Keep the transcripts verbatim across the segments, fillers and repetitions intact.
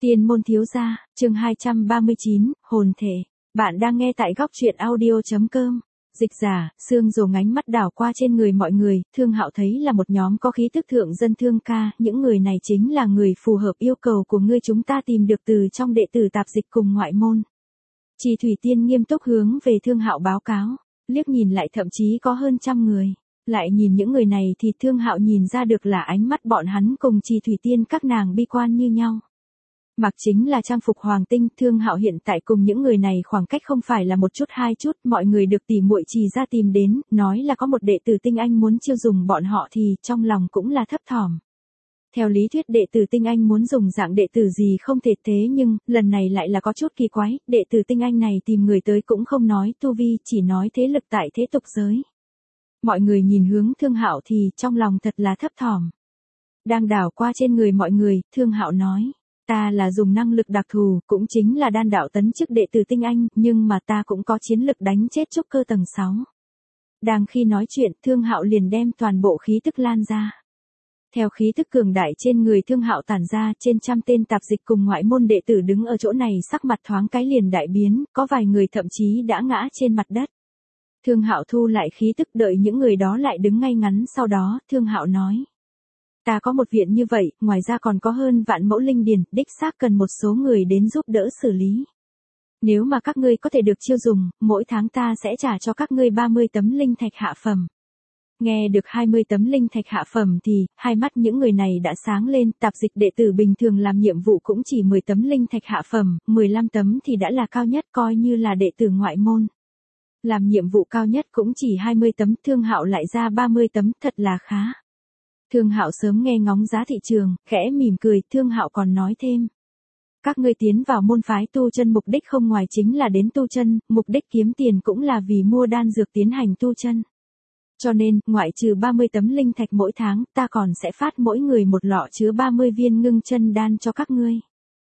Tiên môn thiếu gia, chương hai trăm ba mươi chín, hồn thể. Bạn đang nghe tại góc truyện audio.com. Dịch giả, Sương Dồ ngánh mắt đảo qua trên người mọi người, Thương Hạo thấy là một nhóm có khí tức thượng dân thương ca, những người này chính là người phù hợp yêu cầu của ngươi chúng ta tìm được từ trong đệ tử tạp dịch cùng ngoại môn. Chỉ Thủy Tiên nghiêm túc hướng về Thương Hạo báo cáo, liếc nhìn lại thậm chí có hơn trăm người. Lại nhìn những người này thì Thương Hạo nhìn ra được là ánh mắt bọn hắn cùng Chỉ Thủy Tiên các nàng bi quan như nhau. Mặc chính là trang phục hoàng tinh, Thương Hạo hiện tại cùng những người này khoảng cách không phải là một chút hai chút, mọi người được tỉ muội Trì ra tìm đến, nói là có một đệ tử tinh anh muốn chiêu dùng bọn họ thì trong lòng cũng là thấp thỏm. Theo lý thuyết đệ tử tinh anh muốn dùng dạng đệ tử gì không thể thế nhưng, lần này lại là có chút kỳ quái, đệ tử tinh anh này tìm người tới cũng không nói tu vi, chỉ nói thế lực tại thế tục giới. Mọi người nhìn hướng Thương Hạo thì trong lòng thật là thấp thỏm. Đang đảo qua trên người mọi người, Thương Hạo nói. Ta là dùng năng lực đặc thù, cũng chính là đan đạo tấn chức đệ tử tinh anh, nhưng mà ta cũng có chiến lực đánh chết trúc cơ tầng sáu. Đang khi nói chuyện, Thương Hạo liền đem toàn bộ khí tức lan ra. Theo khí tức cường đại trên người Thương Hạo tản ra, trên trăm tên tạp dịch cùng ngoại môn đệ tử đứng ở chỗ này sắc mặt thoáng cái liền đại biến, có vài người thậm chí đã ngã trên mặt đất. Thương Hạo thu lại khí tức đợi những người đó lại đứng ngay ngắn, sau đó, Thương Hạo nói. Ta có một viện như vậy, ngoài ra còn có hơn vạn mẫu linh điền, đích xác cần một số người đến giúp đỡ xử lý. Nếu mà các ngươi có thể được chiêu dùng, mỗi tháng ta sẽ trả cho các ngươi ba mươi tấm linh thạch hạ phẩm. Nghe được hai mươi tấm linh thạch hạ phẩm thì, hai mắt những người này đã sáng lên, tạp dịch đệ tử bình thường làm nhiệm vụ cũng chỉ mười tấm linh thạch hạ phẩm, mười lăm tấm thì đã là cao nhất coi như là đệ tử ngoại môn. Làm nhiệm vụ cao nhất cũng chỉ hai mươi tấm, Thương Hạo lại ra ba mươi tấm, thật là khá. Thương Hạo sớm nghe ngóng giá thị trường, khẽ mỉm cười, Thương Hạo còn nói thêm. Các ngươi tiến vào môn phái tu chân mục đích không ngoài chính là đến tu chân, mục đích kiếm tiền cũng là vì mua đan dược tiến hành tu chân. Cho nên, ngoại trừ ba mươi tấm linh thạch mỗi tháng, ta còn sẽ phát mỗi người một lọ chứa ba mươi viên ngưng chân đan cho các ngươi.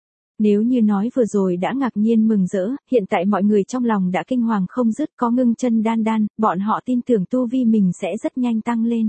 Nếu như nói vừa rồi đã ngạc nhiên mừng rỡ, hiện tại mọi người trong lòng đã kinh hoàng không dứt, có ngưng chân đan đan, bọn họ tin tưởng tu vi mình sẽ rất nhanh tăng lên.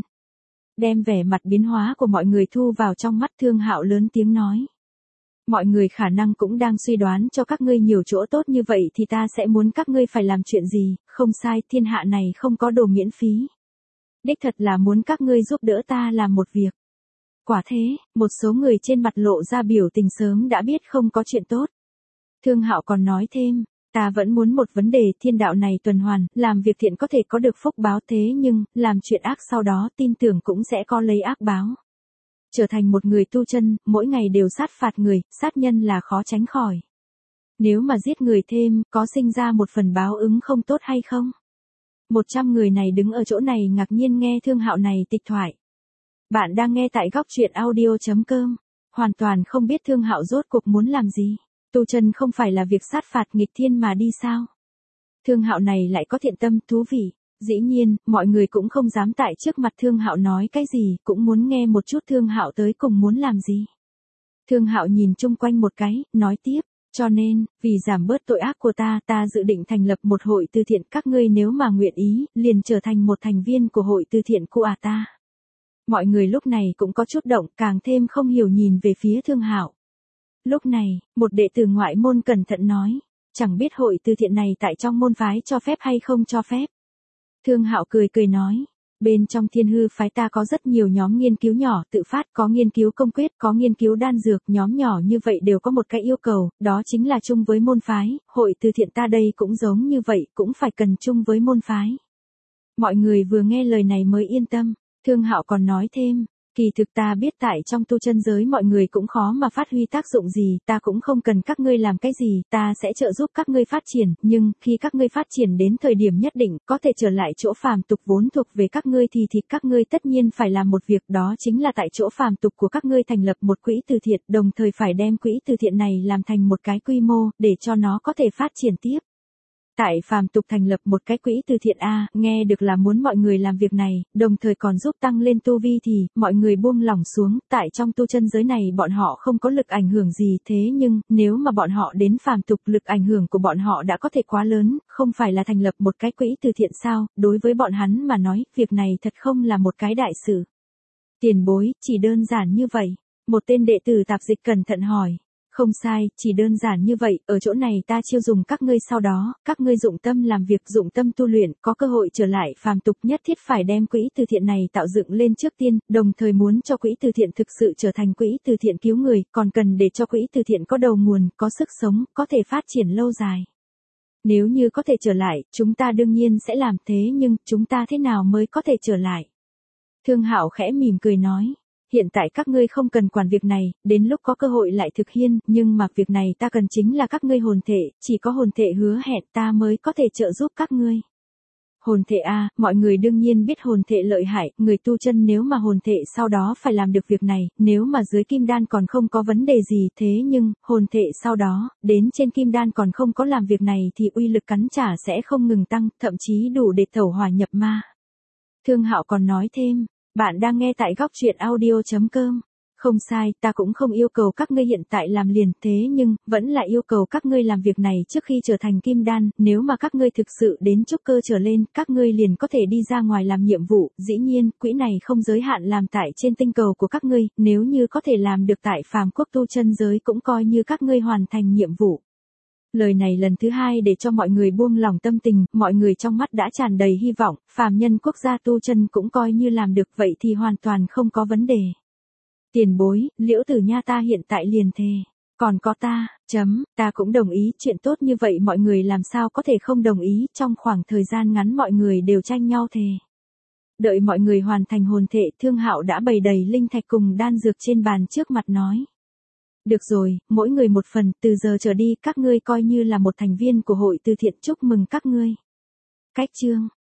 Đem vẻ mặt biến hóa của mọi người thu vào trong mắt, Thương Hạo lớn tiếng nói. Mọi người khả năng cũng đang suy đoán cho các ngươi nhiều chỗ tốt như vậy thì ta sẽ muốn các ngươi phải làm chuyện gì, không sai, thiên hạ này không có đồ miễn phí. Đích thật là muốn các ngươi giúp đỡ ta làm một việc. Quả thế, một số người trên mặt lộ ra biểu tình sớm đã biết không có chuyện tốt. Thương Hạo còn nói thêm. Ta vẫn muốn một vấn đề, thiên đạo này tuần hoàn, làm việc thiện có thể có được phúc báo thế nhưng, làm chuyện ác sau đó tin tưởng cũng sẽ có lấy ác báo. Trở thành một người tu chân, mỗi ngày đều sát phạt người, sát nhân là khó tránh khỏi. Nếu mà giết người thêm, có sinh ra một phần báo ứng không tốt hay không? Một trăm người này đứng ở chỗ này ngạc nhiên nghe Thương Hạo này tịch thoại. Bạn đang nghe tại góc truyện audio.com, hoàn toàn không biết Thương Hạo rốt cuộc muốn làm gì. Tu chân không phải là việc sát phạt nghịch thiên mà đi sao? Thương Hạo này lại có thiện tâm, thú vị. Dĩ nhiên, mọi người cũng không dám tại trước mặt Thương Hạo nói cái gì, cũng muốn nghe một chút Thương Hạo tới cùng muốn làm gì. Thương Hạo nhìn chung quanh một cái, nói tiếp, cho nên, vì giảm bớt tội ác của ta, ta dự định thành lập một hội từ thiện, các ngươi nếu mà nguyện ý, liền trở thành một thành viên của hội từ thiện của à ta. Mọi người lúc này cũng có chút động, càng thêm không hiểu nhìn về phía Thương Hạo. Lúc này, một đệ tử ngoại môn cẩn thận nói, chẳng biết hội từ thiện này tại trong môn phái cho phép hay không cho phép. Thương Hạo cười cười nói, bên trong Thiên Hư phái ta có rất nhiều nhóm nghiên cứu nhỏ, tự phát, có nghiên cứu công quyết, có nghiên cứu đan dược, nhóm nhỏ như vậy đều có một cái yêu cầu, đó chính là chung với môn phái, hội từ thiện ta đây cũng giống như vậy, cũng phải cần chung với môn phái. Mọi người vừa nghe lời này mới yên tâm, Thương Hạo còn nói thêm. Kỳ thực ta biết tại trong tu chân giới mọi người cũng khó mà phát huy tác dụng gì, ta cũng không cần các ngươi làm cái gì, ta sẽ trợ giúp các ngươi phát triển, nhưng, khi các ngươi phát triển đến thời điểm nhất định, có thể trở lại chỗ phàm tục vốn thuộc về các ngươi thì thì các ngươi tất nhiên phải làm một việc, đó chính là tại chỗ phàm tục của các ngươi thành lập một quỹ từ thiện, đồng thời phải đem quỹ từ thiện này làm thành một cái quy mô, để cho nó có thể phát triển tiếp. Tại phàm tục thành lập một cái quỹ từ thiện A, nghe được là muốn mọi người làm việc này, đồng thời còn giúp tăng lên tu vi thì, mọi người buông lỏng xuống, tại trong tu chân giới này bọn họ không có lực ảnh hưởng gì thế nhưng, nếu mà bọn họ đến phàm tục lực ảnh hưởng của bọn họ đã có thể quá lớn, không phải là thành lập một cái quỹ từ thiện sao, đối với bọn hắn mà nói, việc này thật không là một cái đại sự. Tiền bối, chỉ đơn giản như vậy, một tên đệ tử tạp dịch cẩn thận hỏi. Không sai, chỉ đơn giản như vậy, ở chỗ này ta chiêu dùng các ngươi sau đó, các ngươi dụng tâm làm việc, dụng tâm tu luyện, có cơ hội trở lại phàm tục nhất thiết phải đem quỹ từ thiện này tạo dựng lên trước tiên, đồng thời muốn cho quỹ từ thiện thực sự trở thành quỹ từ thiện cứu người, còn cần để cho quỹ từ thiện có đầu nguồn, có sức sống, có thể phát triển lâu dài. Nếu như có thể trở lại, chúng ta đương nhiên sẽ làm thế nhưng, chúng ta thế nào mới có thể trở lại? Thương Hạo khẽ mỉm cười nói. Hiện tại các ngươi không cần quản việc này, đến lúc có cơ hội lại thực hiện, nhưng mà việc này ta cần chính là các ngươi hồn thể, chỉ có hồn thể hứa hẹn ta mới có thể trợ giúp các ngươi. Hồn thể a, mọi người đương nhiên biết hồn thể lợi hại, người tu chân nếu mà hồn thể sau đó phải làm được việc này, nếu mà dưới kim đan còn không có vấn đề gì, thế nhưng, hồn thể sau đó, đến trên kim đan còn không có làm việc này thì uy lực cắn trả sẽ không ngừng tăng, thậm chí đủ để tẩu hỏa nhập ma. Thương Hạo còn nói thêm. Bạn đang nghe tại góc truyện audio chấm com. Không sai, ta cũng không yêu cầu các ngươi hiện tại làm liền, thế nhưng, vẫn là yêu cầu các ngươi làm việc này trước khi trở thành kim đan, nếu mà các ngươi thực sự đến trúc cơ trở lên, các ngươi liền có thể đi ra ngoài làm nhiệm vụ, dĩ nhiên, quỹ này không giới hạn làm tại trên tinh cầu của các ngươi, nếu như có thể làm được tại phàm quốc tu chân giới cũng coi như các ngươi hoàn thành nhiệm vụ. Lời này lần thứ hai để cho mọi người buông lòng tâm tình, mọi người trong mắt đã tràn đầy hy vọng, phàm nhân quốc gia tu chân cũng coi như làm được vậy thì hoàn toàn không có vấn đề. Tiền bối, Liễu Tử Nha ta hiện tại liền thề. Còn có ta, chấm, ta cũng đồng ý, chuyện tốt như vậy mọi người làm sao có thể không đồng ý, trong khoảng thời gian ngắn mọi người đều tranh nhau thề. Đợi mọi người hoàn thành hồn thể, Thương Hạo đã bày đầy linh thạch cùng đan dược trên bàn trước mặt nói. Được rồi, mỗi người một phần, từ giờ trở đi các ngươi coi như là một thành viên của hội từ thiện, chúc mừng các ngươi. Cách chương